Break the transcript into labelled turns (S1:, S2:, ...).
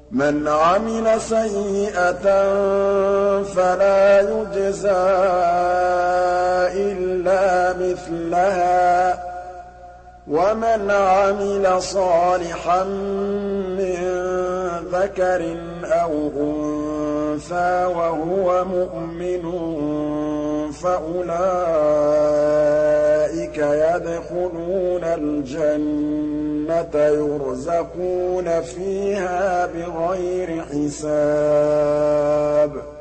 S1: مَنْ عَمِلَ سَيِّئَةً فَلَا يُجْزَىٰ إِلَّا مِثْلَهَا ۖ وَمَنْ عَمِلَ صَالِحًا مِّن ذَكَرٍ أَوْ أُنثَىٰ وَهُوَ مُؤْمِنٌ فَأُولَٰئِكَ يَدْخُلُونَ الْجَنَّةَ يُرْزَقُونَ فِيهَا بِغَيْرِ حِسَابٍ